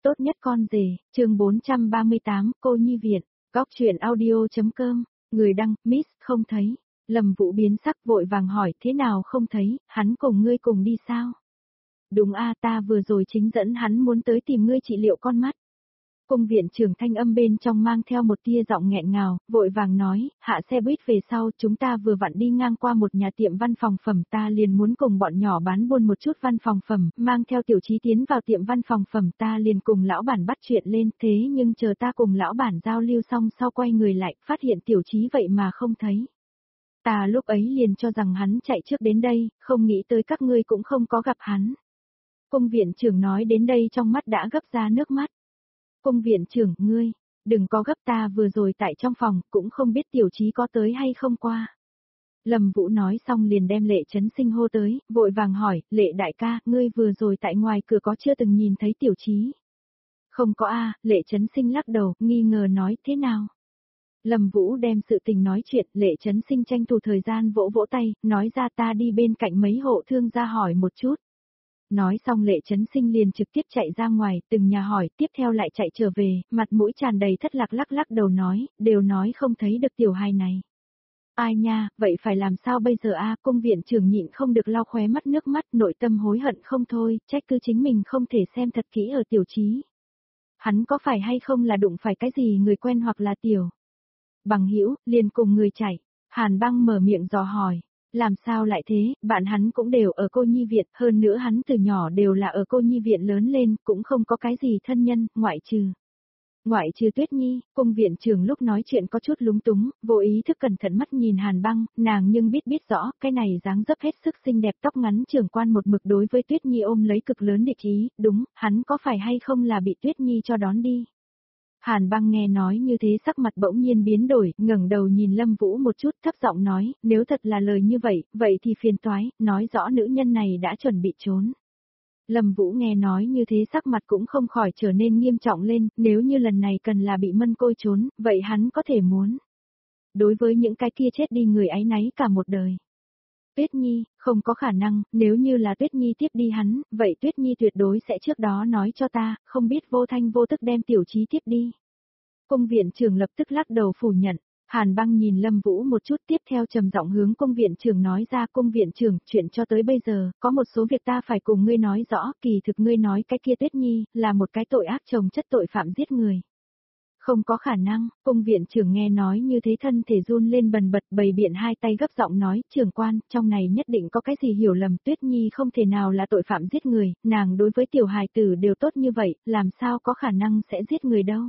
tốt nhất con rể, chương 438, cô nhi viện, góc truyện audio.com, người đăng, Miss, không thấy. Lâm Vũ biến sắc vội vàng hỏi thế nào không thấy, hắn cùng ngươi cùng đi sao? Đúng a, ta vừa rồi chính dẫn hắn muốn tới tìm ngươi trị liệu con mắt. Cung viện trưởng thanh âm bên trong mang theo một tia giọng nghẹn ngào, vội vàng nói, hạ xe buýt về sau chúng ta vừa vặn đi ngang qua một nhà tiệm văn phòng phẩm, ta liền muốn cùng bọn nhỏ bán buôn một chút văn phòng phẩm, mang theo Tiểu Chí tiến vào tiệm văn phòng phẩm, ta liền cùng lão bản bắt chuyện lên, thế nhưng chờ ta cùng lão bản giao lưu xong sau quay người lại, phát hiện Tiểu Chí vậy mà không thấy. Ta lúc ấy liền cho rằng hắn chạy trước đến đây, không nghĩ tới các ngươi cũng không có gặp hắn. Cung viện trưởng nói đến đây trong mắt đã gấp ra nước mắt. Cung viện trưởng, ngươi, đừng có gấp, ta vừa rồi tại trong phòng, cũng không biết Tiểu Chí có tới hay không qua. Lâm Vũ nói xong liền đem Lệ Chấn Sinh hô tới, vội vàng hỏi, Lệ đại ca, ngươi vừa rồi tại ngoài cửa có chưa từng nhìn thấy Tiểu Chí? Không có a, Lệ Chấn Sinh lắc đầu, nghi ngờ nói, thế nào? Lâm Vũ đem sự tình nói chuyện, Lệ Chấn Sinh tranh thủ thời gian vỗ vỗ tay, nói ra ta đi bên cạnh mấy hộ thương gia hỏi một chút. Nói xong Lệ Chấn Sinh liền trực tiếp chạy ra ngoài, từng nhà hỏi, tiếp theo lại chạy trở về, mặt mũi tràn đầy thất lạc lắc lắc đầu nói, đều nói không thấy được tiểu hài này. Ai nha, vậy phải làm sao bây giờ a? Cung viện trưởng nhịn không được lau khóe mắt nước mắt, nội tâm hối hận không thôi, trách cứ chính mình không thể xem thật kỹ ở Tiểu Chí. Hắn có phải hay không là đụng phải cái gì người quen hoặc là tiểu bằng hữu, liền cùng người chạy. Hàn Băng mở miệng dò hỏi. Làm sao lại thế, bạn hắn cũng đều ở cô nhi viện, hơn nữa hắn từ nhỏ đều là ở cô nhi viện lớn lên, cũng không có cái gì thân nhân, ngoại trừ Tuyết Nhi. Cung viện trưởng lúc nói chuyện có chút lúng túng, vô ý thức cẩn thận mắt nhìn Hàn Băng, nàng nhưng biết rõ, cái này dáng dấp hết sức xinh đẹp tóc ngắn trưởng quan một mực đối với Tuyết Nhi ôm lấy cực lớn địch ý, đúng, hắn có phải hay không là bị Tuyết Nhi cho đón đi. Hàn Băng nghe nói như thế sắc mặt bỗng nhiên biến đổi, ngẩng đầu nhìn Lâm Vũ một chút thấp giọng nói, nếu thật là lời như vậy thì phiền toái, nói rõ nữ nhân này đã chuẩn bị trốn. Lâm Vũ nghe nói như thế sắc mặt cũng không khỏi trở nên nghiêm trọng lên, nếu như lần này cần là bị mân côi trốn, vậy hắn có thể muốn. Đối với những cái kia chết đi người áy náy cả một đời. Tuyết Nhi, không có khả năng, nếu như là Tuyết Nhi tiếp đi hắn, vậy Tuyết Nhi tuyệt đối sẽ trước đó nói cho ta, không biết vô thanh vô tức đem Tiểu Chí tiếp đi. Cung viện trưởng lập tức lắc đầu phủ nhận. Hàn Băng nhìn Lâm Vũ một chút tiếp theo trầm giọng hướng cung viện trưởng nói ra, cung viện trưởng, chuyện cho tới bây giờ, có một số việc ta phải cùng ngươi nói rõ, kỳ thực ngươi nói cái kia Tuyết Nhi, là một cái tội ác chồng chất tội phạm giết người. Không có khả năng, cung viện trưởng nghe nói như thế thân thể run lên bần bật, bày biện hai tay gấp giọng nói, trưởng quan, trong này nhất định có cái gì hiểu lầm, Tuyết Nhi không thể nào là tội phạm giết người, nàng đối với tiểu hài tử đều tốt như vậy, làm sao có khả năng sẽ giết người đâu.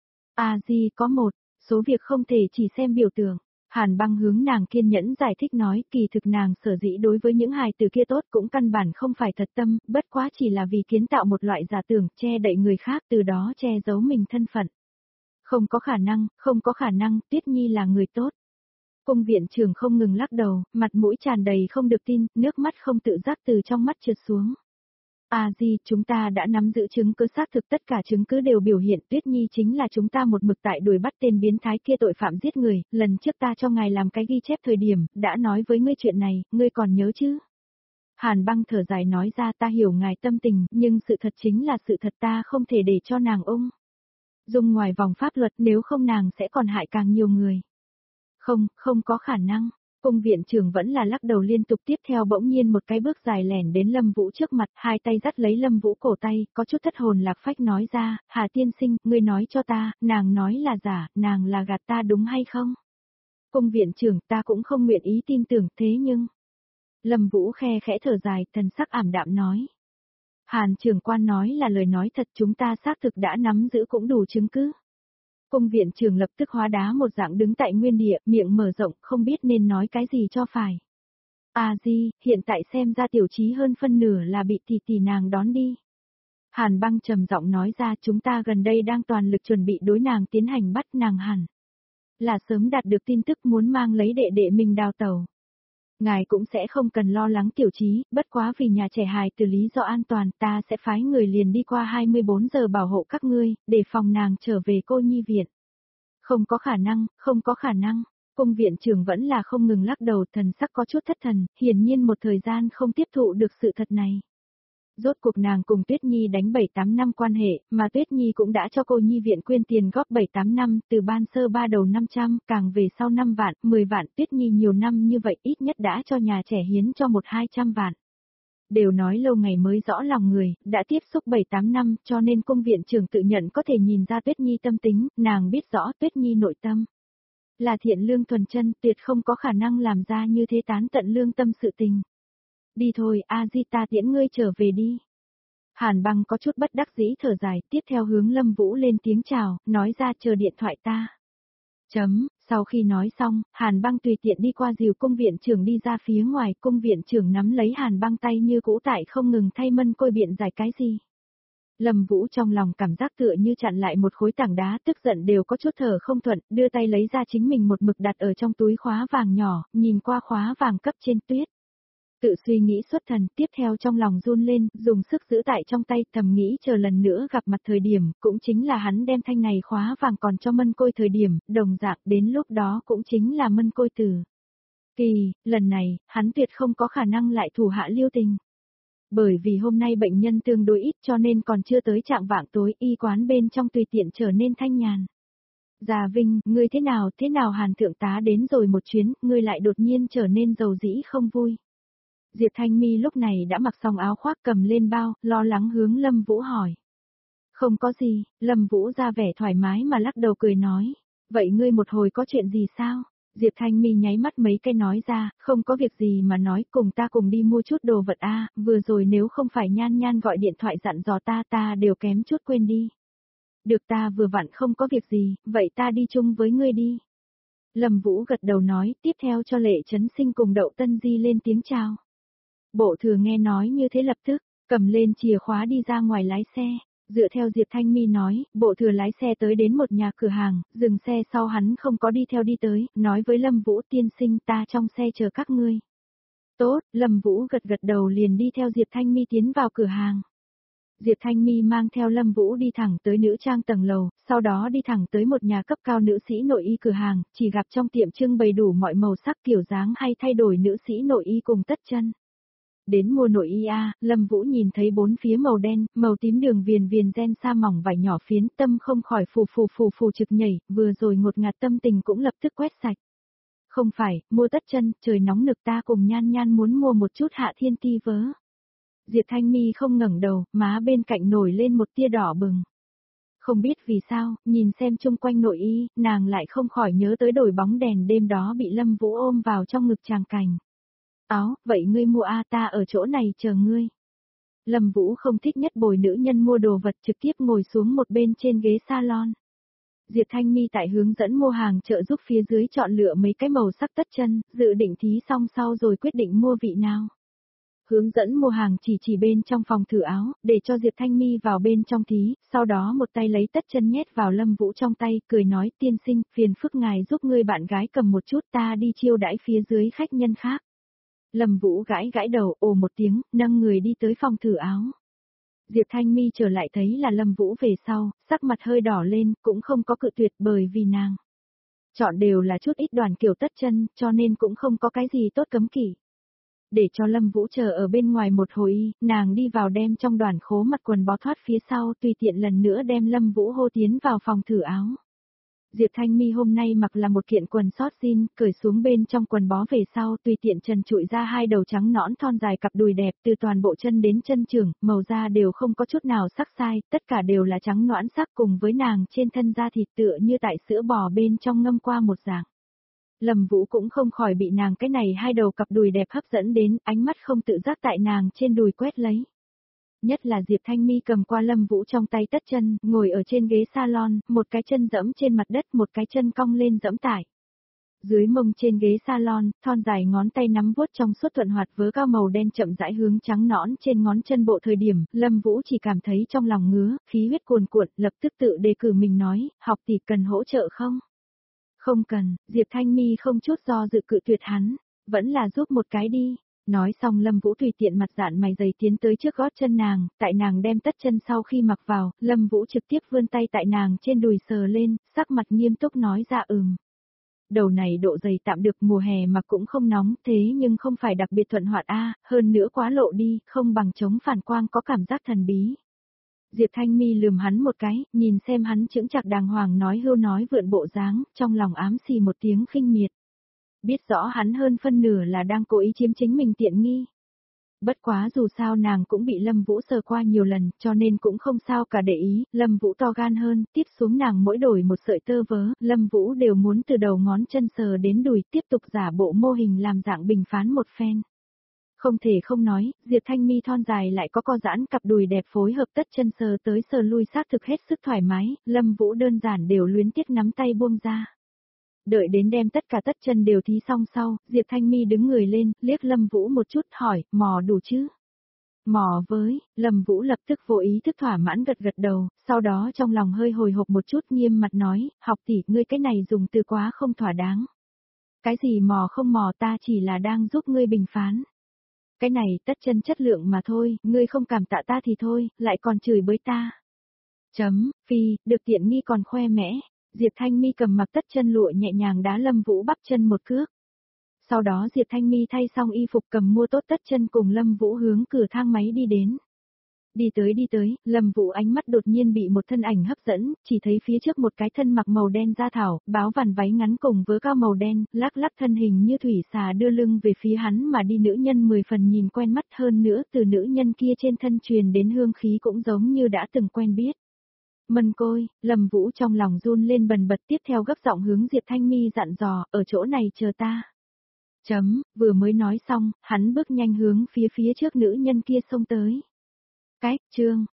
Di có một số việc không thể chỉ xem biểu tượng. Hàn Băng hướng nàng kiên nhẫn giải thích nói, kỳ thực nàng sở dĩ đối với những hài tử kia tốt cũng căn bản không phải thật tâm, bất quá chỉ là vì kiến tạo một loại giả tưởng, che đậy người khác, từ đó che giấu mình thân phận. Không có khả năng, Tuyết Nhi là người tốt. Cung viện trưởng không ngừng lắc đầu, mặt mũi tràn đầy không được tin, nước mắt không tự giác từ trong mắt trượt xuống. Di, chúng ta đã nắm giữ chứng cứ xác thực, tất cả chứng cứ đều biểu hiện Tuyết Nhi chính là chúng ta một mực tại đuổi bắt tên biến thái kia tội phạm giết người, lần trước ta cho ngài làm cái ghi chép thời điểm, đã nói với ngươi chuyện này, ngươi còn nhớ chứ? Hàn Băng thở dài nói ra, ta hiểu ngài tâm tình, nhưng sự thật chính là sự thật, ta không thể để cho nàng dung ngoài vòng pháp luật, nếu không nàng sẽ còn hại càng nhiều người. Không có khả năng. Cung viện trưởng vẫn là lắc đầu liên tục, tiếp theo bỗng nhiên một cái bước dài lẻn đến Lâm Vũ trước mặt, hai tay dắt lấy Lâm Vũ cổ tay, có chút thất hồn lạc phách nói ra, Hà tiên sinh, ngươi nói cho ta, nàng nói là giả, nàng là gạt ta đúng hay không? Cung viện trưởng, ta cũng không nguyện ý tin tưởng, thế nhưng... Lâm Vũ khe khẽ thở dài, thần sắc ảm đạm nói. Hàn trưởng quan nói là lời nói thật, chúng ta xác thực đã nắm giữ cũng đủ chứng cứ. Cung viện trưởng lập tức hóa đá một dạng đứng tại nguyên địa, miệng mở rộng, không biết nên nói cái gì cho phải. Di, hiện tại xem ra Tiểu Chí hơn phân nửa là bị tỷ nàng đón đi. Hàn Băng trầm giọng nói ra, chúng ta gần đây đang toàn lực chuẩn bị đối nàng tiến hành bắt nàng hẳn là sớm đạt được tin tức muốn mang lấy đệ đệ mình đào tẩu. Ngài cũng sẽ không cần lo lắng Tiểu Chí, bất quá vì nhà trẻ hài từ lý do an toàn, ta sẽ phái người liền đi qua 24 giờ bảo hộ các ngươi, để phòng nàng trở về cô nhi viện. Không có khả năng, cung viện trưởng vẫn là không ngừng lắc đầu, thần sắc có chút thất thần, hiển nhiên một thời gian không tiếp thụ được sự thật này. Rốt cuộc nàng cùng Tuyết Nhi đánh 7-8 năm quan hệ, mà Tuyết Nhi cũng đã cho cô nhi viện quyên tiền góp 7-8 năm, từ ban sơ 3 đầu 500, càng về sau 5 vạn, 10 vạn, Tuyết Nhi nhiều năm như vậy ít nhất đã cho nhà trẻ hiến cho 1-200 vạn. Đều nói lâu ngày mới rõ lòng người, đã tiếp xúc 7-8 năm, cho nên cung viện trưởng tự nhận có thể nhìn ra Tuyết Nhi tâm tính, nàng biết rõ Tuyết Nhi nội tâm. Là thiện lương thuần chân, tuyệt không có khả năng làm ra như thế tán tận lương tâm sự tình. Đi thôi, A Di ta tiễn ngươi trở về đi. Hàn Băng có chút bất đắc dĩ thở dài, tiếp theo hướng Lâm Vũ lên tiếng chào, nói ra chờ điện thoại ta. Sau khi nói xong, Hàn Băng tùy tiện đi qua dìu cung viện trưởng đi ra phía ngoài, cung viện trưởng nắm lấy Hàn Băng tay như cũ tại không ngừng thay mân côi biện giải cái gì. Lâm Vũ trong lòng cảm giác tựa như chặn lại một khối tảng đá, tức giận đều có chút thở không thuận, đưa tay lấy ra chính mình một mực đặt ở trong túi khóa vàng nhỏ, nhìn qua khóa vàng cấp trên tuyết. Tự suy nghĩ xuất thần, tiếp theo trong lòng run lên, dùng sức giữ tại trong tay, thầm nghĩ chờ lần nữa gặp mặt thời điểm, cũng chính là hắn đem thanh này khóa vàng còn cho mân côi thời điểm, đồng dạng đến lúc đó cũng chính là mân côi tử. Kỳ, lần này, hắn tuyệt không có khả năng lại thủ hạ lưu tình. Bởi vì hôm nay bệnh nhân tương đối ít cho nên còn chưa tới trạng vạng tối, y quán bên trong tùy tiện trở nên thanh nhàn. Già Vinh, ngươi thế nào Hàn thượng tá đến rồi một chuyến, ngươi lại đột nhiên trở nên dầu dĩ không vui. Diệp Thanh Mi lúc này đã mặc xong áo khoác cầm lên bao, lo lắng hướng Lâm Vũ hỏi. Không có gì, Lâm Vũ ra vẻ thoải mái mà lắc đầu cười nói. Vậy ngươi một hồi có chuyện gì sao? Diệp Thanh Mi nháy mắt mấy cái nói ra, không có việc gì mà nói, cùng ta cùng đi mua chút đồ vật a, vừa rồi nếu không phải Nhan Nhan gọi điện thoại dặn dò ta đều kém chút quên đi. Được ta vừa vặn không có việc gì, vậy ta đi chung với ngươi đi. Lâm Vũ gật đầu nói, tiếp theo cho Lệ Trấn Sinh cùng Đậu Tân Di lên tiếng chào. Bộ thừa nghe nói như thế lập tức, cầm lên chìa khóa đi ra ngoài lái xe. Dựa theo Diệp Thanh Mi nói, bộ thừa lái xe tới đến một nhà cửa hàng, dừng xe sau hắn không có đi theo đi tới, nói với Lâm Vũ tiên sinh ta trong xe chờ các ngươi. Tốt, Lâm Vũ gật gật đầu liền đi theo Diệp Thanh Mi tiến vào cửa hàng. Diệp Thanh Mi mang theo Lâm Vũ đi thẳng tới nữ trang tầng lầu, sau đó đi thẳng tới một nhà cấp cao nữ sĩ nội y cửa hàng, chỉ gặp trong tiệm trưng bày đủ mọi màu sắc kiểu dáng hay thay đổi nữ sĩ nội y cùng tất chân. Đến mua nội y a, Lâm Vũ nhìn thấy bốn phía màu đen, màu tím đường viền ren sa mỏng vải nhỏ phiến, tâm không khỏi phù trực nhảy, vừa rồi ngột ngạt tâm tình cũng lập tức quét sạch. Không phải, mua tất chân, trời nóng nực ta cùng Nhan Nhan muốn mua một chút Hạ Thiên Ti vớ. Diệp Thanh Mi không ngẩng đầu, má bên cạnh nổi lên một tia đỏ bừng. Không biết vì sao, nhìn xem chung quanh nội y, nàng lại không khỏi nhớ tới đổi bóng đèn đêm đó bị Lâm Vũ ôm vào trong ngực tràng cảnh. Áo, vậy ngươi mua a ta ở chỗ này chờ ngươi. Lâm Vũ không thích nhất bồi nữ nhân mua đồ vật trực tiếp ngồi xuống một bên trên ghế salon. Diệp Thanh Mi tại hướng dẫn mua hàng trợ giúp phía dưới chọn lựa mấy cái màu sắc tất chân, dự định thí xong sau rồi quyết định mua vị nào. Hướng dẫn mua hàng chỉ bên trong phòng thử áo, để cho Diệp Thanh Mi vào bên trong thí, sau đó một tay lấy tất chân nhét vào Lâm Vũ trong tay, cười nói tiên sinh, phiền phức ngài giúp ngươi bạn gái cầm một chút ta đi chiêu đãi phía dưới khách nhân khác. Lâm Vũ gãi đầu, ồ một tiếng, nâng người đi tới phòng thử áo. Diệp Thanh Mi trở lại thấy là Lâm Vũ về sau, sắc mặt hơi đỏ lên, cũng không có cự tuyệt bởi vì nàng chọn đều là chút ít đoàn kiểu tất chân, cho nên cũng không có cái gì tốt cấm kỵ. Để cho Lâm Vũ chờ ở bên ngoài một hồi, nàng đi vào đem trong đoàn khố mặt quần bó thoát phía sau, tùy tiện lần nữa đem Lâm Vũ hô tiến vào phòng thử áo. Diệp Thanh Mi hôm nay mặc là một kiện quần sót jean, cởi xuống bên trong quần bó về sau, tùy tiện trần trụi ra hai đầu trắng nõn thon dài cặp đùi đẹp, từ toàn bộ chân đến chân trưởng, màu da đều không có chút nào sắc sai, tất cả đều là trắng nõn sắc cùng với nàng trên thân da thịt tựa như tại sữa bò bên trong ngâm qua một dạng. Lâm Vũ cũng không khỏi bị nàng cái này hai đầu cặp đùi đẹp hấp dẫn đến, ánh mắt không tự giác tại nàng trên đùi quét lấy. Nhất là Diệp Thanh Mi cầm qua Lâm Vũ trong tay tất chân, ngồi ở trên ghế salon, một cái chân dẫm trên mặt đất, một cái chân cong lên dẫm tải. Dưới mông trên ghế salon, thon dài ngón tay nắm vuốt trong suốt thuận hoạt vớ cao màu đen chậm rãi hướng trắng nõn trên ngón chân bộ thời điểm, Lâm Vũ chỉ cảm thấy trong lòng ngứa, khí huyết cuồn cuộn, lập tức tự đề cử mình nói, học tỷ cần hỗ trợ không? Không cần, Diệp Thanh Mi không chút do dự cự tuyệt hắn, vẫn là giúp một cái đi. Nói xong Lâm Vũ tùy tiện mặt dạn mày dày tiến tới trước gót chân nàng, tại nàng đem tất chân sau khi mặc vào, Lâm Vũ trực tiếp vươn tay tại nàng trên đùi sờ lên, sắc mặt nghiêm túc nói ra Đầu này độ dày tạm được, mùa hè mà cũng không nóng, thế nhưng không phải đặc biệt thuận hoạt a, hơn nữa quá lộ đi, không bằng chống phản quang có cảm giác thần bí. Diệp Thanh Mi lườm hắn một cái, nhìn xem hắn chững chạc đàng hoàng nói hưu nói vượn bộ dáng, trong lòng ám xì một tiếng khinh miệt. Biết rõ hắn hơn phân nửa là đang cố ý chiếm chính mình tiện nghi. Bất quá dù sao nàng cũng bị Lâm Vũ sờ qua nhiều lần, cho nên cũng không sao cả để ý, Lâm Vũ to gan hơn, tiếp xuống nàng mỗi đổi một sợi tơ vớ, Lâm Vũ đều muốn từ đầu ngón chân sờ đến đùi, tiếp tục giả bộ mô hình làm dạng bình phán một phen. Không thể không nói, Diệp Thanh Mi thon dài lại có co giãn cặp đùi đẹp phối hợp tất chân sờ tới sờ lui xác thực hết sức thoải mái, Lâm Vũ đơn giản đều luyến tiếc nắm tay buông ra. Đợi đến đem tất cả tất chân đều thí xong sau, Diệp Thanh Mi đứng người lên, liếc Lâm Vũ một chút hỏi, mò đủ chứ? Mò với, Lâm Vũ lập tức vô ý thức thỏa mãn gật gật đầu, sau đó trong lòng hơi hồi hộp một chút nghiêm mặt nói, học tỷ, ngươi cái này dùng từ quá không thỏa đáng. Cái gì mò không mò, ta chỉ là đang giúp ngươi bình phán. Cái này tất chân chất lượng mà thôi, ngươi không cảm tạ ta thì thôi, lại còn chửi bới ta. Phi, được tiện nghi còn khoe mẽ. Diệp Thanh Mi cầm mặc tất chân lụa nhẹ nhàng đá Lâm Vũ bắp chân một cước. Sau đó Diệp Thanh Mi thay xong y phục cầm mua tốt tất chân cùng Lâm Vũ hướng cửa thang máy đi đến. Đi tới, Lâm Vũ ánh mắt đột nhiên bị một thân ảnh hấp dẫn, chỉ thấy phía trước một cái thân mặc màu đen da thảo, báo vằn váy ngắn cùng vớ cao màu đen, lắc lắc thân hình như thủy xà đưa lưng về phía hắn mà đi, nữ nhân 10 phần nhìn quen mắt, hơn nữa từ nữ nhân kia trên thân truyền đến hương khí cũng giống như đã từng quen biết. Mân Côi, Lâm Vũ trong lòng run lên bần bật, tiếp theo gấp giọng hướng Diệp Thanh Mi dặn dò, ở chỗ này chờ ta. Vừa mới nói xong, hắn bước nhanh hướng phía trước nữ nhân kia xông tới. Chương